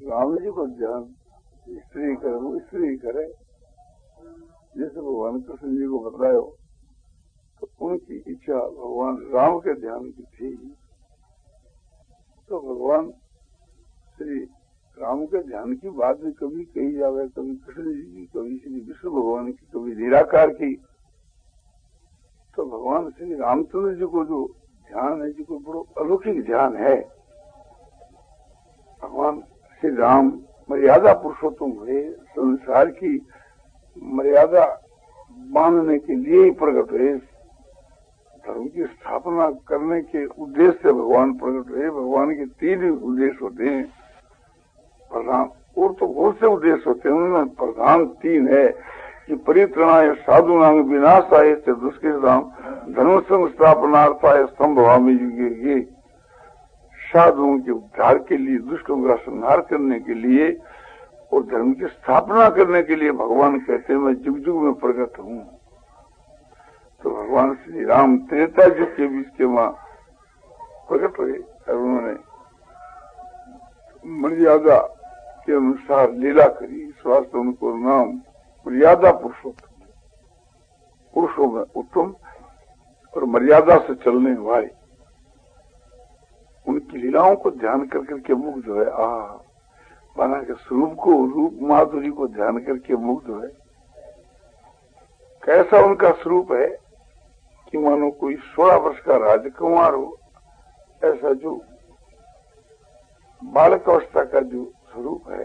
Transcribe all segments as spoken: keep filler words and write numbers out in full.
राम जी को ध्यान स्त्री करे वो स्त्री करे, जैसे भगवान कृष्ण जी को बतलायो तो उनकी इच्छा भगवान राम के ध्यान की थी, तो भगवान श्री राम के ध्यान की बात भी कभी कही जावे, कभी कृष्ण जी की, कभी श्री विष्णु भगवान की, कभी निराकार की। तो भगवान श्री रामचंद्र जी को जो ध्यान है, जी को बड़ो अलौकिक ध्यान है। भगवान श्री राम मर्यादा पुरुषोत्तम हुए, संसार की मर्यादा बांधने के लिए ही प्रकट हुए, धर्म की स्थापना करने के उद्देश्य से भगवान प्रकट हुए। भगवान के तीन उद्देश्य होते हैं प्रधान, और तो बहुत से उद्देश्य होते हैं, उनमें प्रधान तीन है कि परित्रणाय साधुनां विनाशाय च दुष्कृतां धर्म संस्थापनार्थाय संभवामि युगे। साधुओं के उद्धार के लिए, दुष्टों का संहार करने के लिए और धर्म की स्थापना करने के लिए भगवान कहते हैं मैं जुग जुग में प्रकट हूँ। तो भगवान श्री राम त्रेता युग के बीच के वहां प्रकट हुए और उन्होंने मर्यादा के अनुसार लीला करी। स्वास्थ्य उनको नाम मर्यादा पुरुषोत्तम, पुरुषों में उत्तम और मर्यादा से चलने वाले। उनकी लीलाओं को ध्यान कर करके मुग्ध है, आ माना के स्वरूप को, रूप माधुरी को ध्यान करके मुग्ध है। कैसा उनका स्वरूप है कि मानो कोई सोलह वर्ष का राजकुमार हो, ऐसा जो बालक अवस्था का जो स्वरूप है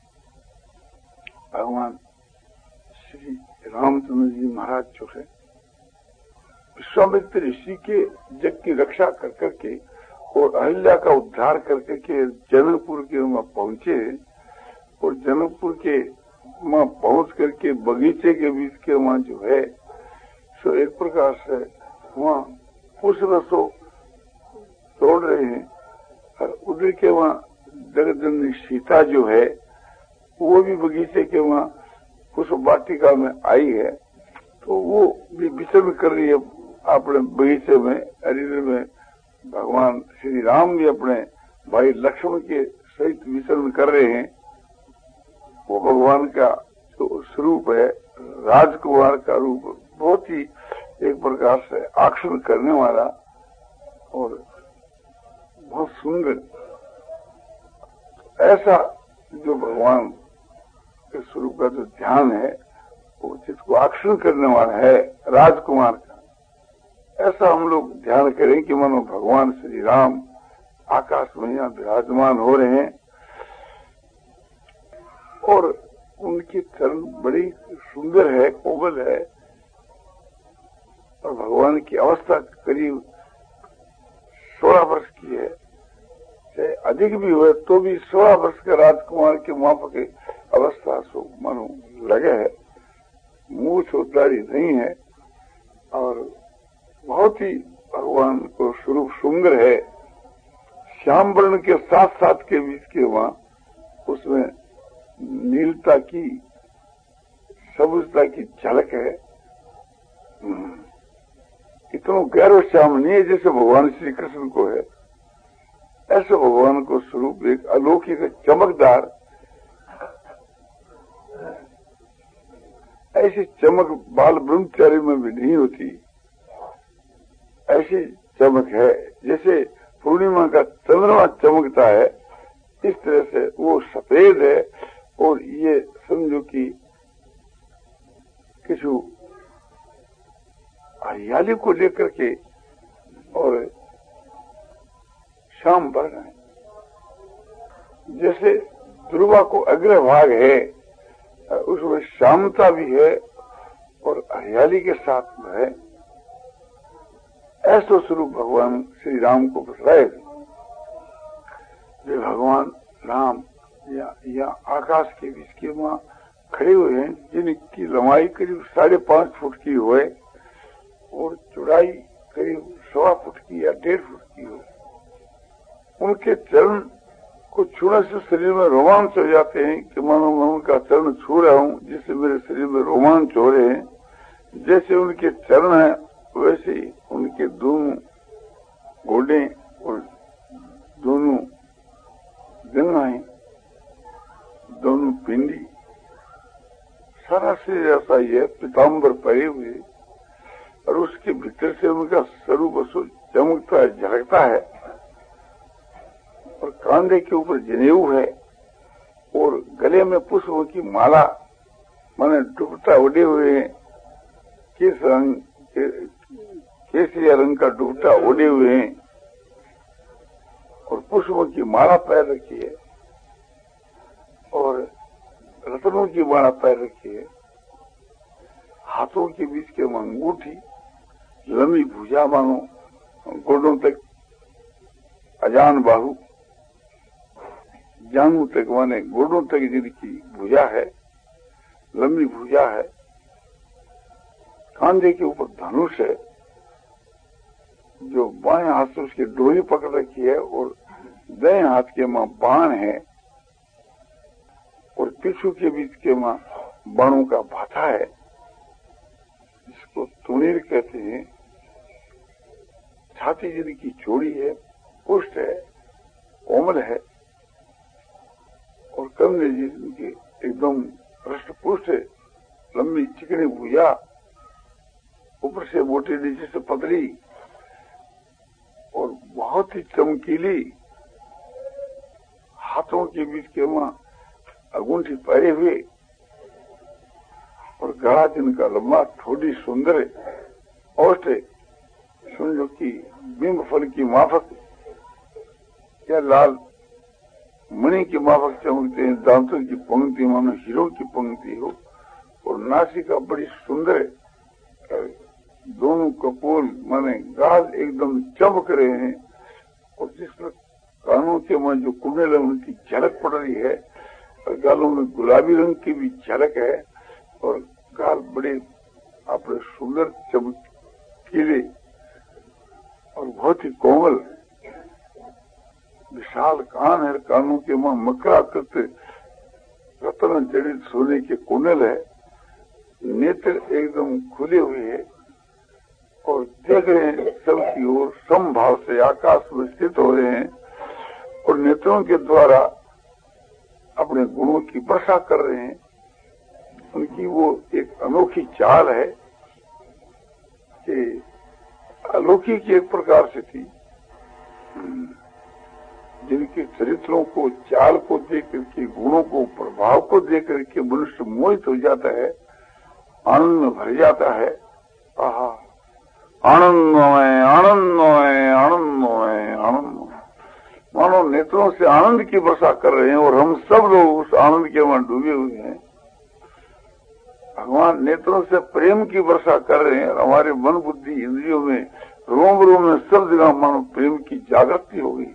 भगवान श्री रामचंद्र जी महाराज जो है, विश्वामित्र ऋषि के जग की रक्षा कर करके और अहिल्या का उद्धार करके के जनकपुर के वहां पहुंचे और जनकपुर के वहां पहुंच करके बगीचे के बीच के वहां जो है सो एक प्रकार से वहां पुष्प रसो तोड़ रहे हैं और उधर के वहां जगतजननी सीता जो है वो भी बगीचे के वहां पुष्प वाटिका में आई है, तो वो भी विचरण कर रही है अपने बगीचे में। हरिद्र में भगवान श्री राम भी अपने भाई लक्ष्मण के सहित विचरण कर रहे हैं। वो भगवान का जो स्वरूप है, राजकुमार का रूप, बहुत ही एक प्रकार से आकर्षण करने वाला और बहुत सुंदर, ऐसा जो भगवान के स्वरूप का जो ध्यान है वो जिसको आकर्षण करने वाला है राजकुमार का, ऐसा हम लोग ध्यान करें कि मानो भगवान श्री राम आकाश में यहाँ विराजमान हो रहे हैं और उनकी चरण बड़ी सुंदर है, कोमल है और भगवान की अवस्था करीब सोलह वर्ष की है, चाहे अधिक भी हुए तो भी सोलह वर्ष के राजकुमार के माफक अवस्था सो मानो लगे है। मूछ उतारी नहीं है और बहुत ही भगवान को स्वरूप सुंदर है। श्याम वर्ण के साथ साथ के बीच के वहां उसमें नीलता की, सबुजता की झलक है। इतना गहरा श्याम नहीं है जैसे भगवान श्री कृष्ण को है, ऐसे भगवान को स्वरूप एक अलौकिक चमकदार, ऐसी चमक बाल ब्रह्मचारी में भी नहीं होती, ऐसी चमक है जैसे पूर्णिमा का चंद्रमा चमकता है, इस तरह से वो सफेद है। और ये समझो कि किसी हरियाली को लेकर के और शाम बढ़ रहे हैं, जैसे ध्रुवा को अग्रभाग है उसमें श्यामता भी है और हरियाली के साथ में है, ऐसा स्वरूप भगवान श्री राम को बतलाए। जो भगवान राम या, या आकाश के बीच के वहां खड़े हुए हैं, जिनकी लंबाई करीब साढ़े पांच फुट की हुए और चौड़ाई करीब सवा फुट की या डेढ़ फुट की हो, उनके चरण को छूने से शरीर में रोमांच हो जाते हैं कि मानो मैं उनका चरण छू रहा हूँ, जिससे मेरे शरीर में रोमांच हो रहे हैं। जैसे उनके चरण है वैसे ही उनके दोनों घोड़े और दोनों जंघाएं राक्षस जैसा ये पीताम्बर पहरे हुए और उसके भीतर से उनका स्वरूप चमकता है, झलकता है और कांधे के ऊपर जनेऊ है और गले में पुष्पों की माला माने दुपट्टा उड़े हुए हैं, किस रंग के, केसरिया रंग का दुपट्टा उड़े हुए हैं और पुष्पों की माला पैर रखी है और रत्नों की माला पैर रखी है। हाथों के बीच के अंगूठी, लंबी भुजा मानो गोडों तक, अजान बाहु, जानू तक माने गोडों तक जिनकी भुजा है, लंबी भुजा है। कांधे के ऊपर धनुष है, जो बाएं हाथ से उसकी डोरी पकड़ रखी है और दाएं हाथ के मां बाण है और पिछू के बीच के मां बाणों का भाथा है, जिसको तुनीर कहते हैं। छाती जिनकी चौड़ी है, पुष्ट है, कोमल है और कंधे जिनके एकदम हृष्ट पुष्ट है, लंबी चिकनी भुजा, ऊपर से मोटी नीचे से पतली और बहुत ही चमकीली। हाथों के बीच के मां अंगूठी पहरे हुए और गला जिनका लंबा, थोड़ी सुंदर है, औष्ठ है, समझो कि बिंब फल की माफक या लाल मणि की माफक चमकते हैं। दांतों की पंक्ति मानो हीरो की पंक्ति हो और नासिका बड़ी सुंदर है, दोनों कपोल माने गाल एकदम चमक रहे हैं और जिस पर कानों के में जो कुंडल है उनकी झलक पड़ रही है और गालों में गुलाबी रंग की भी झलक है और गाल बड़े अपने सुंदर चमकीले और बहुत ही कोमल। विशाल कान है, कानों के मां मकराकृत रत्न जड़ित सोने के कुंडल है। नेत्र एकदम खुले हुए हैं और देख रहे हैं सबकी ओर, समभाव से आकाश में स्थित हो रहे हैं और नेत्रों के द्वारा अपने गुणों की वर्षा कर रहे हैं। उनकी वो एक अनोखी चाल है कि अलौकिक एक प्रकार से थी, जिनके चरित्रों को, चाल को देख करके, गुणों को, प्रभाव को देख करके मनुष्य मोहित हो जाता है, आनंद में भर जाता है। आहा, आनंदमय, आनंदमय, आनंदमय, आनंदमय, मानो नेत्रों से आनंद की वर्षा कर रहे हैं और हम सब लोग उस आनंद के वहां डूबे हुए हैं। भगवान नेत्रों से प्रेम की वर्षा कर रहे हैं और हमारे मन, बुद्धि, इंद्रियों में, रोम रोम में सब जगह मानो प्रेम की जागृति हो गई।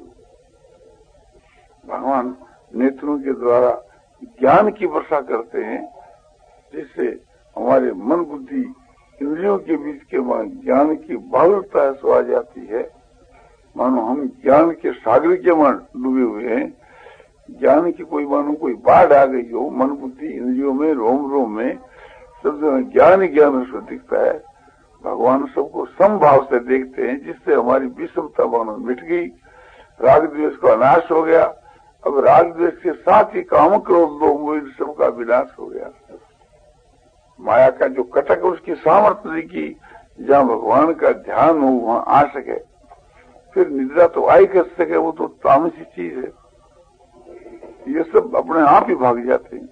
भगवान नेत्रों के द्वारा ज्ञान की वर्षा करते हैं, जिससे हमारे मन, बुद्धि, इंद्रियों के बीच के वहां ज्ञान की बाहुलता सो आ जाती है। मानो हम ज्ञान के सागर के वहां डूबे हुए हैं। ज्ञान की कोई मानो कोई बाढ़ आ गई हो, मन, बुद्धि, इंद्रियों में, रोम रोम में सब जगह ज्ञान ज्ञान से दिखता है। भगवान सबको समभाव से देखते हैं, जिससे हमारी विषमता मानो मिट गई, राग द्वेष का नाश हो गया। अब राग द्वेष के साथ ही काम, क्रोध, लोभ, मोह सबका विनाश हो गया। माया का जो कटक उसकी सामर्थ्य की, जहाँ भगवान का ध्यान हो वहां आ सके। फिर निद्रा तो आई कर सके, वो तो तामसी चीज है। ये सब अपने आप ही भाग जाते हैं।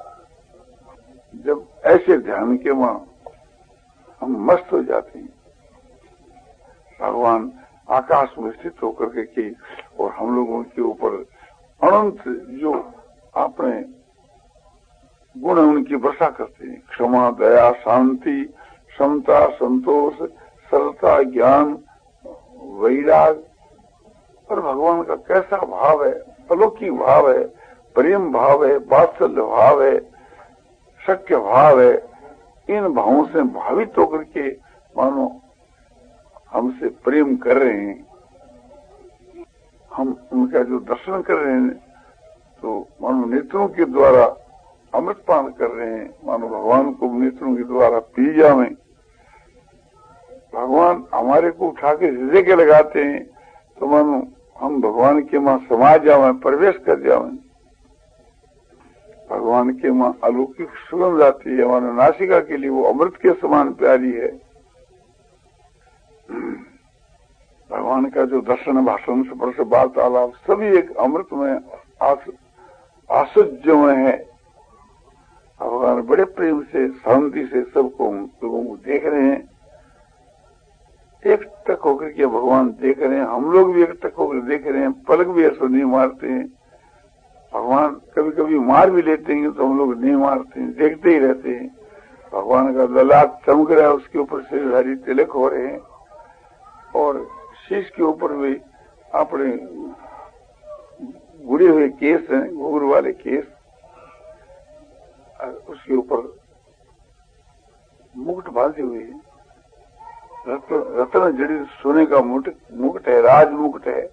जब ऐसे ध्यान के वहां हम मस्त हो जाते हैं, भगवान आकाश में स्थित होकर के, के और हम लोगों के ऊपर अनंत जो आपने गुण उनकी वर्षा करते हैं। क्षमा, दया, शांति, समता, संतोष, सरलता, ज्ञान, वैराग। और भगवान का कैसा भाव है, अलौकिक भाव है, प्रेम भाव है, वात्सल्य भाव है, शक्य भाव है। इन भावों से भावित होकर के मानो हमसे प्रेम कर रहे हैं, हम उनका जो दर्शन कर रहे हैं, तो मानो नेत्रों के द्वारा अमृतपान कर रहे हैं। मानो भगवान को नेत्रों के द्वारा पी जावे। भगवान हमारे को उठा के हृदय के लगाते हैं, तो मानो हम भगवान के मां समा जावे, प्रवेश कर जावे। भगवान के मां अलौकिक सुगंध आती है, हमारे नासिका के लिए वो अमृत के समान प्यारी है। भगवान का जो दर्शन, भाषण, स्पर्श, वार्तालाप सभी एक अमृत में आश्चर्यमय है। भगवान बड़े प्रेम से, शांति से सबको, लोगों को देख रहे हैं, एक टक होकर के भगवान देख रहे हैं। हम लोग भी एक टक होकर देख रहे हैं, पलक भी ऐसा नहीं मारते हैं। भगवान कभी कभी मार भी लेते हैं तो हम लोग नहीं मारते हैं, देखते ही रहते हैं। भगवान का ललाट चमक रहा है, उसके ऊपर से तिलक हो रहे हैं और शीश के ऊपर भी अपने बुरे हुए केस हैं, घूर वाले केस, उसके ऊपर मुकुट बांधे हुए हैं। रत्न रत्न जड़ित सोने का मुकुट है, राज मुकुट है।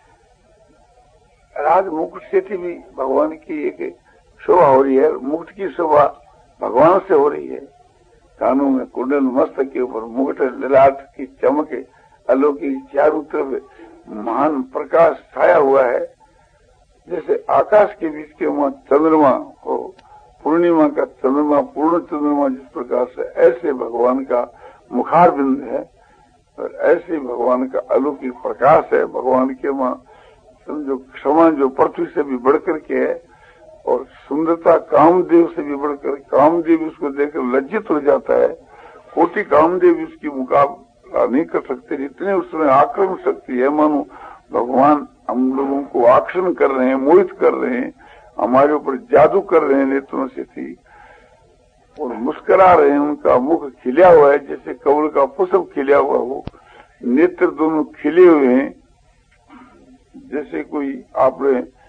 राज मुकुट से भी भगवान की एक शोभा हो रही है। मुकुट की शोभा भगवान से हो रही है। कानों में कुंडल, मस्तक के ऊपर मुकुट, ललाट की चमक, अलौकिक, चारों तरफ महान प्रकाश छाया हुआ है। जैसे आकाश के बीच के वहां चंद्रमा हो, पूर्णिमा का चंद्रमा, पूर्ण चंद्रमा जिस प्रकार से, ऐसे भगवान का मुखार बिंद है और ऐसे भगवान का अलौकिक प्रकाश है। भगवान के वहां समझो क्षमा जो पृथ्वी से भी बढ़कर के है और सुंदरता कामदेव से भी बढ़कर, कामदेव उसको देखकर लज्जित हो जाता है। कोटि कामदेव उसकी मुकाबला नहीं कर सकते, इतने उसमें आक्रमण शक्ति है। मानो भगवान हम लोगों को आकर्षण कर रहे हैं, मोहित कर रहे हैं, हमारे ऊपर जादू कर रहे हैं नेत्रों से थी और मुस्कुरा रहे हैं। उनका मुख खिला हुआ है जैसे कमल का पुष्प खिला हुआ हो, नेत्र दोनों खिले हुए हैं। जैसे कोई आपने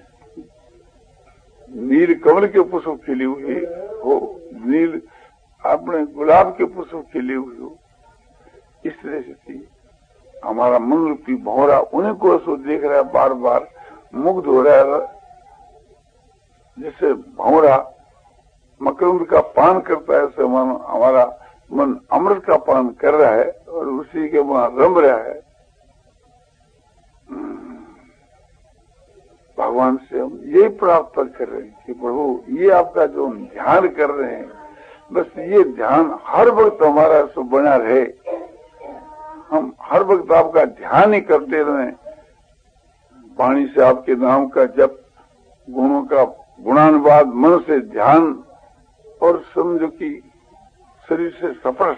नील कमल के पुष्प खिले हुए हो, नील आपने गुलाब के पुष्प खिले हुए हो, इस तरह से थी। हमारा मन रूपी भौरा उन्हीं को ऐसा देख रहा है, बार बार मुग्ध हो रहा है। जैसे भौरा मकरंद का पान करता है, ऐसे मन हमारा मन अमृत का पान कर रहा है और उसी के वहां रम रहा है। भगवान से हम यही प्राप्त कर रहे हैं कि प्रभु ये आपका जो ध्यान कर रहे हैं, बस ये ध्यान हर वक्त हमारा सो बना रहे। हम हर वक्त आपका ध्यान ही करते रहें। वाणी से आपके नाम का जप, गुणों का गुणानुवाद, मन से ध्यान और समझो कि शरीर से स्पर्श।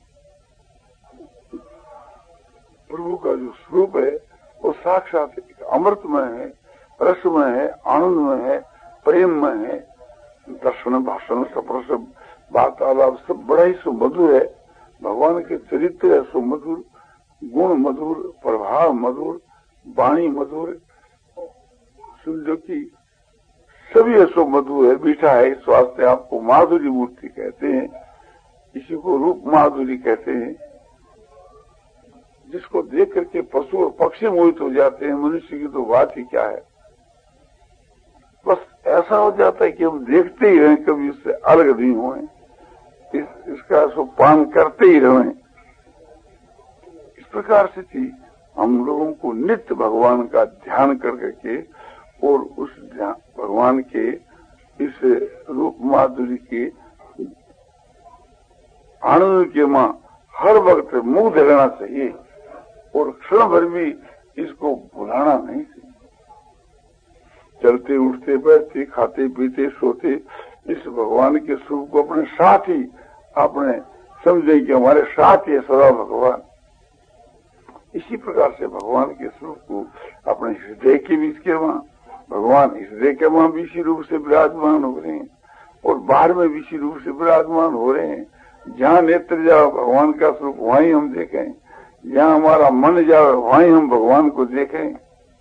प्रभु का जो स्वरूप है वो साक्षात अमृतमय है, रसमय है, आनंदमय है, प्रेममय है। दर्शन, भाषण, स्पर्श, वार्तालाप सब बड़ा ही सुमधुर है। भगवान के चरित्र है सुमधुर, गुण मधुर, प्रभाव मधुर, वाणी मधुर, समझो कि सभी ऐसो मधुर है, मीठा है। इस वास्ते आपको माधुरी मूर्ति कहते हैं, इसी को रूप माधुरी कहते हैं। जिसको देख करके पशु और पक्षी मोहित हो जाते हैं, मनुष्य की तो बात ही क्या है। बस ऐसा हो जाता है कि हम देखते ही रहें, कभी उससे अलग नहीं हुए, इस, इसका सो पान करते ही रहें। इस प्रकार से थी हम लोगों को नित्य भगवान का ध्यान कर करके और उस ध्यान भगवान के इस रूप माधुरी के आनंद के मां हर वक्त मुग्ध रहना चाहिए और क्षण भर भी इसको भुलाना नहीं चाहिए। चलते उठते बैठते खाते पीते सोते इस भगवान के स्वरूप को अपने साथ ही अपने समझे कि हमारे साथ ही सदा भगवान। इसी प्रकार से भगवान के स्वरूप को अपने हृदय के बीच के वहां भगवान हृदय के वहां भी इसी रूप से विराजमान हो रहे हैं और बाहर में भी इसी रूप से विराजमान हो रहे हैं। जहाँ नेत्र जाओ भगवान का स्वरूप वहीं हम देखें, जहाँ हमारा मन जाओ वहीं हम भगवान को देखें।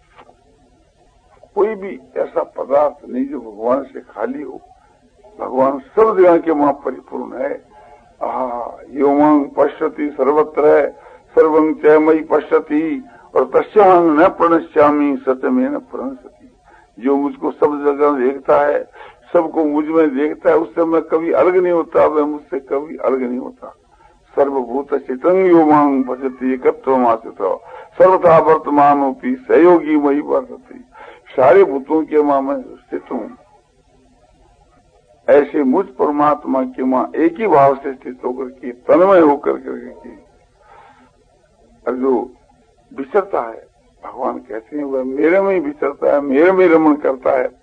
कोई भी ऐसा पदार्थ नहीं जो भगवान से खाली हो। भगवान सब जगह के वहां परिपूर्ण है। यो मांग पश्यति सर्वत्र है, सर्वं च मयि पश्यति और तस्याहं न प्रणश्यामि सत्यमेव न प्रणश्यति। जो मुझको सब जगह देखता है, सबको मुझ में देखता है, उससे मैं कभी अलग नहीं होता, मैं मुझसे कभी अलग नहीं होता। सर्वभूत चितं यो मांग भजति एकत्वमाश्रितो सर्वथा वर्तमानोपि सहयोगी मयि वर्तते। सारे भूतों के मां में स्थित हूँ। ऐसे मुझ परमात्मा के मां एक ही भाव से स्थित होकर के तन्मय होकर करके और जो विचरता है, भगवान कहते हैं वह मेरे में ही विचरता है, मेरे में रमण करता है।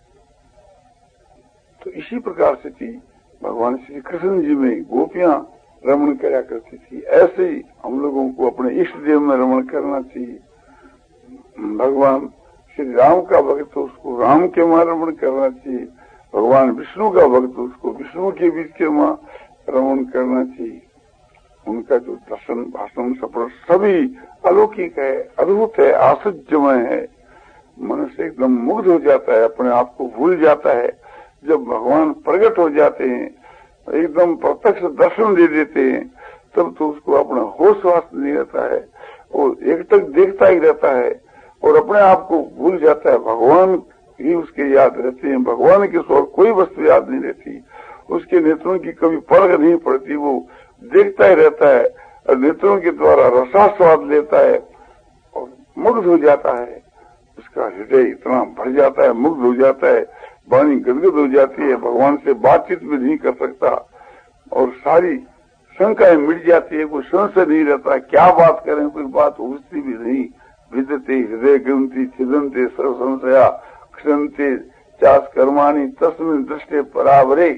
तो इसी प्रकार से थी भगवान श्री कृष्ण जी में गोपियां रमण करा करती थी, ऐसे ही हम लोगों को अपने इष्ट देव में रमण करना चाहिए। भगवान श्री राम का भक्त हो उसको राम के मां रमण करना चाहिए, भगवान विष्णु का भक्त हो उसको विष्णु के बीच के मां रमण करना चाहिए। उनका जो दर्शन भाषण सफर सभी अलौकिक है, अद्भुत है, आश्चर्यमय है। मनुष्य एकदम मुग्ध हो जाता है, अपने आप को भूल जाता है। जब भगवान प्रकट हो जाते हैं, एकदम प्रत्यक्ष दर्शन दे देते हैं, तब तो उसको अपना होश वास नहीं रहता है और एक तक देखता ही रहता है और अपने आप को भूल जाता है। भगवान ही उसके याद रहते हैं, भगवान के सिवा कोई वस्तु याद नहीं रहती, उसके नेत्रों की कभी परख नहीं पड़ती, वो देखता ही रहता है और नेत्रों के द्वारा रसास्वाद लेता है और मुग्ध हो जाता है। उसका हृदय इतना भर जाता है, मुग्ध हो जाता है, वाणी गदगद हो जाती है, भगवान से बातचीत भी नहीं कर सकता और सारी शंकाएं मिट जाती है, कोई संशय नहीं रहता, क्या बात करें, कोई बात उठती भी नहीं। विदते हृदय ग्रंथि छिदंते सर्व संशया क्षंते चास कर्माणी तस्मिन् दृष्टे परावरे।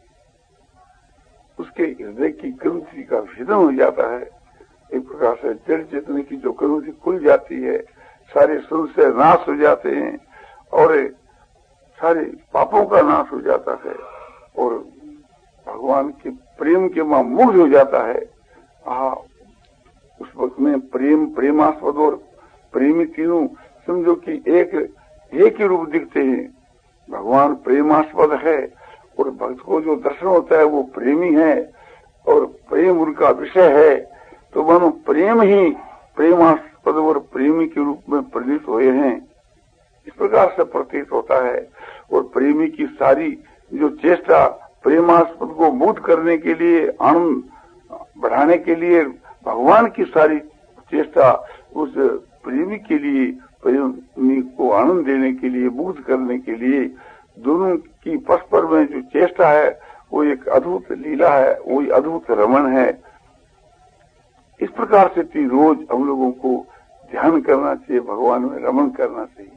उसके हृदय की ग्रंथि का भेदन हो जाता है, एक प्रकार से जड़ चेतन की जो ग्रंथि खुल जाती है, सारे संशय नाश हो जाते हैं और सारे पापों का नाश हो जाता है और भगवान के प्रेम के मां मुग्ध हो जाता है। आ, उस वक्त में प्रेम प्रेमास्पद और प्रेमी तीनों समझो कि एक एक ही रूप दिखते हैं। भगवान प्रेमास्पद है और भक्त को जो दर्शन होता है वो प्रेमी है और प्रेम उनका विषय है, तो मानो प्रेम ही प्रेमास्पद और प्रेमी के रूप में प्रतीत हुए हैं, इस प्रकार से प्रतीत होता है। और प्रेमी की सारी जो चेष्टा प्रेमास्पद को मुक्त करने के लिए, आनंद बढ़ाने के लिए, भगवान की सारी चेष्टा उस प्रेमी के लिए, प्रेमी को आनंद देने के लिए, मुक्त करने के लिए, दोनों की परस्पर में जो चेष्टा है वो एक अद्भुत लीला है, वो अद्भुत रमण है। इस प्रकार से भी रोज हम लोगों को ध्यान करना चाहिए, भगवान में रमण करना चाहिए।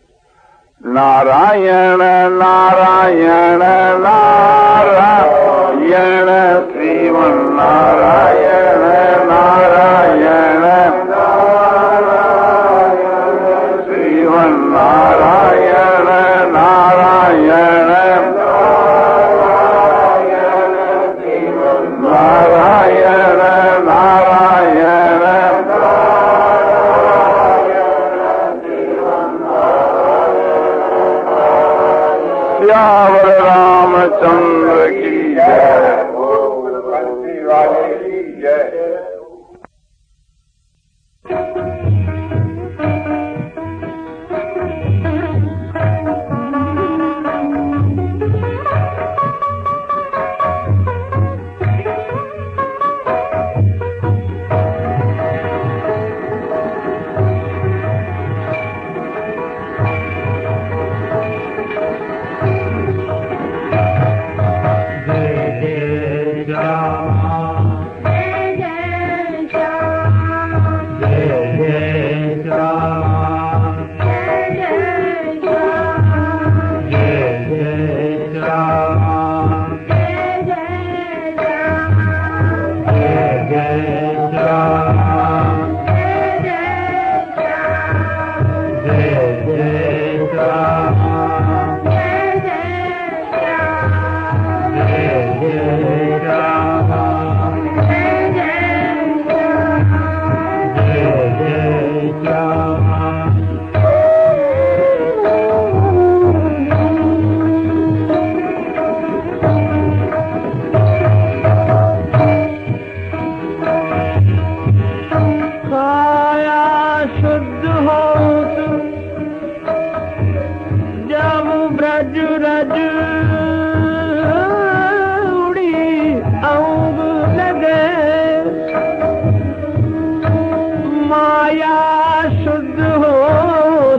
नारायण नारायण नारायण श्रीमन नारायण नारायण श्रीमन नारायण नारायण नारायण नारायण श्यावर रामचंद्र की जय, बंसी वाले की जय।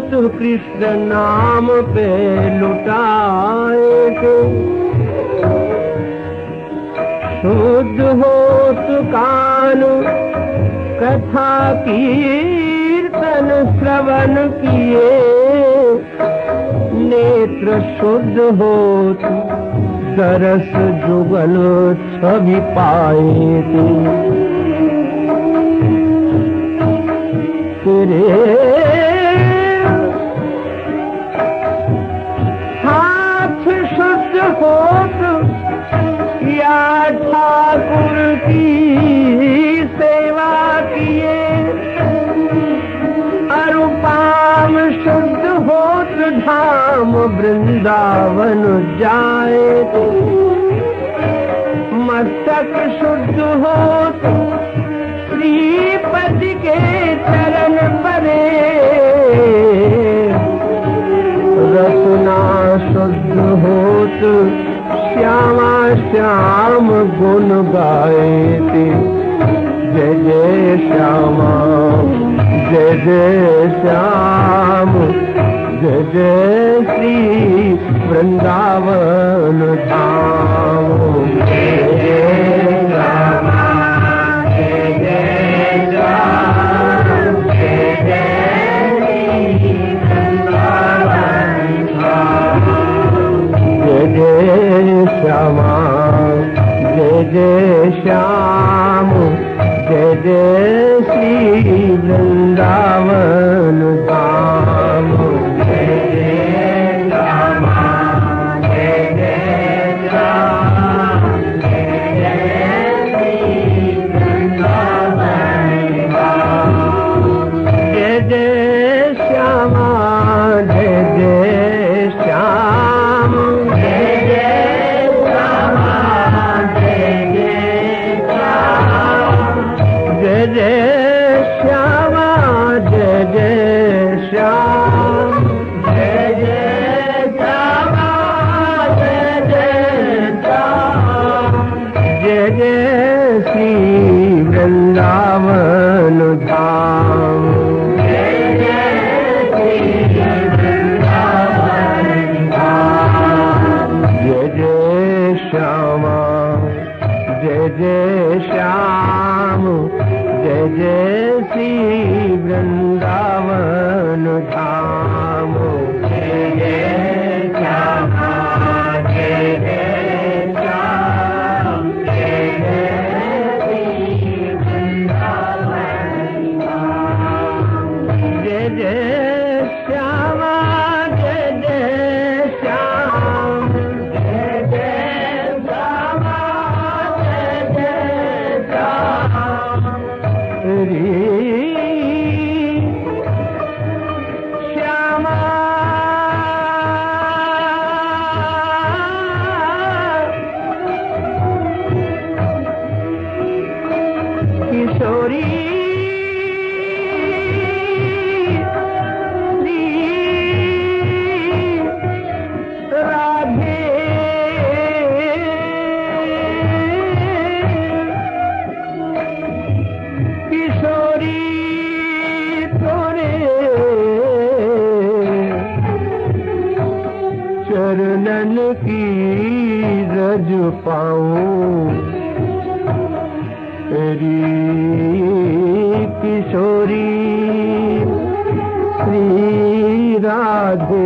कृष्ण नाम पे लुटाए थे। कथा कीर्तन श्रवण किए, नेत्र शुद्ध होत दरस जुगल छवि पाए थे। तेरे हाथ शुद्ध होत या ठाकुर की सेवा किए, अरुपाम शुद्ध होत धाम वृंदावन जाए थे। मस्तक शुद्ध होत श्रीपति के चरण परे, रसना शुद्ध होत श्यामा श्याम गुण गाए थे। जय जय श्यामा जय जय श्याम, जय जय श्री वृंदावन धाम। जय जय श्यामा जय जय श्याम, जय जय श्री वृंदावन धाम। जय जय श्यामा जय जय श्याम, जय जय श्री वृंदावन धाम। जय जय श्यामा जय जय श्याम, जय जय श्री वृंदावन धाम। जय जय श्यामा जय जय श्याम, जय जय श्यामा जय जय श्याम, जय जय श्यामा जय जय श्याम, जय जय श्यामा जय जय श्याम, जय जय श्री वृंदावन धाम। जय जय श्री वृंदावन धाम। जय जय श्यामा जय जय श्याम, जय जय श्री वृंदावन धाम। जय जय श्यामा जय जय श्याम, जय जय श्री वृंदावन धाम। जय जय श्यामा जय जय श्याम, जय जय श्यामा जय जय श्याम। श्यामा किशोरी राधे किशोरी तोरे चरणन की रज पाऊं। तेरी किशोरी श्री राधे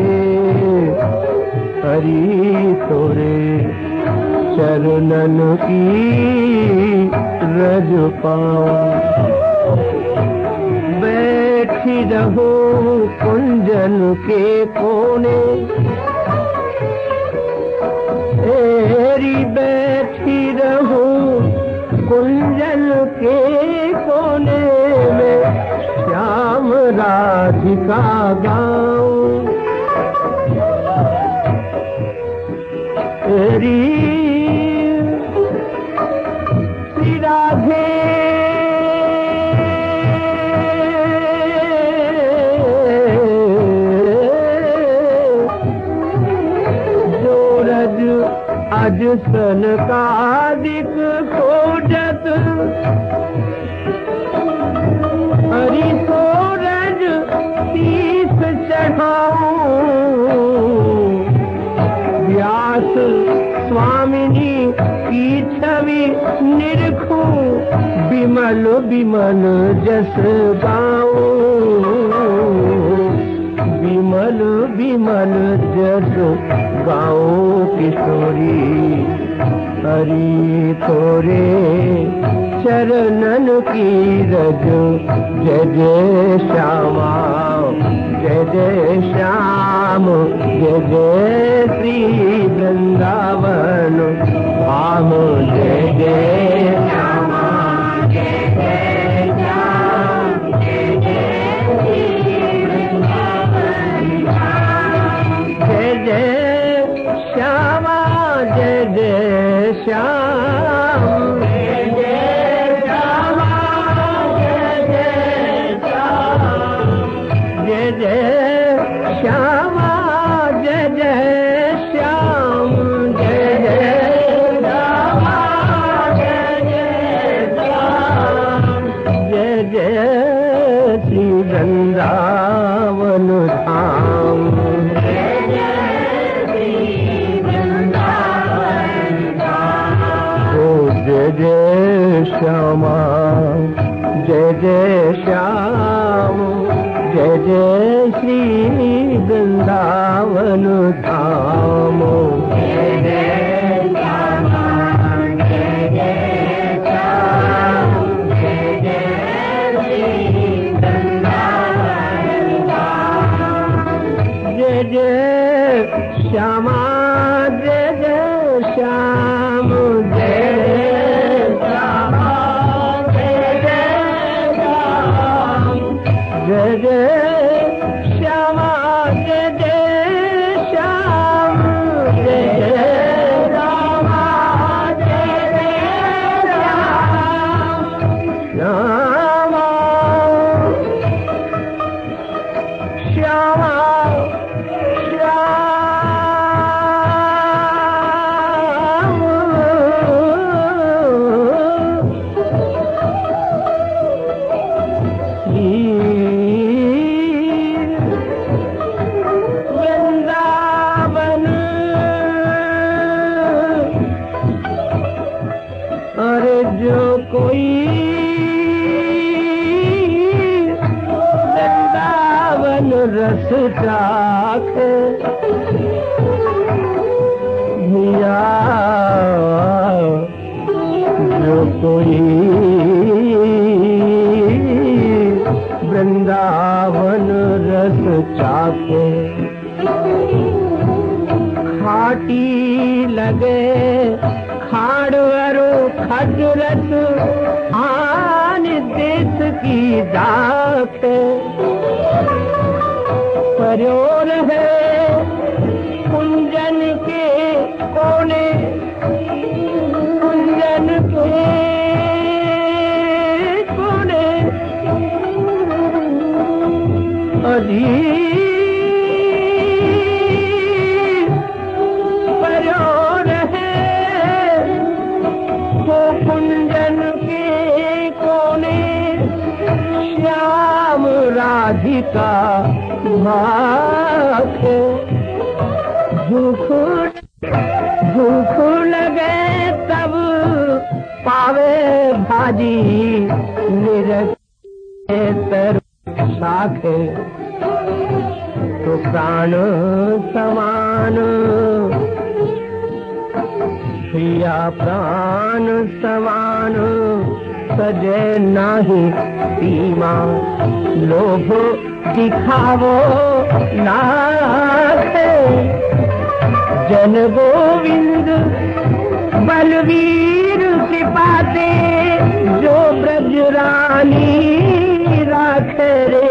हरि तोरे चरणन की रज पाऊं। बैठी रहो कुंजन के कोने, तेरी बैठी रहो कुंजन के कोने में, श्याम राधिका गाऊं। तेरी श्री राधे अज सन कादिक खोजत, हरि सूरज शीस चढ़ाऊं। व्यास स्वामिनी की छवि निरखूं, बिमल बिमल जस गाओ, बिमल बिमल जस गाओ किशोरी, हरि थोरे चरणन की रज, जय जय श्यामा जय जय श्याम, जय जय श्री वृंदावन धाम, जय जय श्यामा जय जय श्याम, जय जय श्री वृंदावन धाम, जय जय श्यामा जय जय श्याम, जय जय श्यामा जय जय श्याम, जय जय श्यामा जय जय श्याम, जय जय श्यामा जय जय श्याम, जय जय श्री वृंदावन धाम, जय जय श्री वृंदावन धाम, ओ जय जय श्यामा जय जय श्याम, जय जय श्री वृंदावन धाम, जय जय श्यामा जय जय श्याम, जय जय श्री वृंदावन धाम, जय जय श्यामा जय जय श्याम, जय जय श्यामा जय जय श्याम, जय जय श्यामा जय जय श्याम, जय जय रामा जय जय राम, श्यामा श्यामा अरे जो कोई वृंदावन रस चाखे, मिया जो कोई वृंदावन रस चाखे, खाटी लगे खाड़वरो खजरत आन देश की दाख, पर्योर है कुंजन के कोने, कुंजन के कोने अधी कुंजन के कोने, श्याम राधिका भाख, भूख भूख लगे तब पावे भाजी, निरखे तर शाखे, तो प्राण समान प्रिया प्राण समान, सजे नाही सीमा, लोभ दिखावो नाथे, जन गोविंद बलवीर सिपाते, जो ब्रज रानी राखे रे,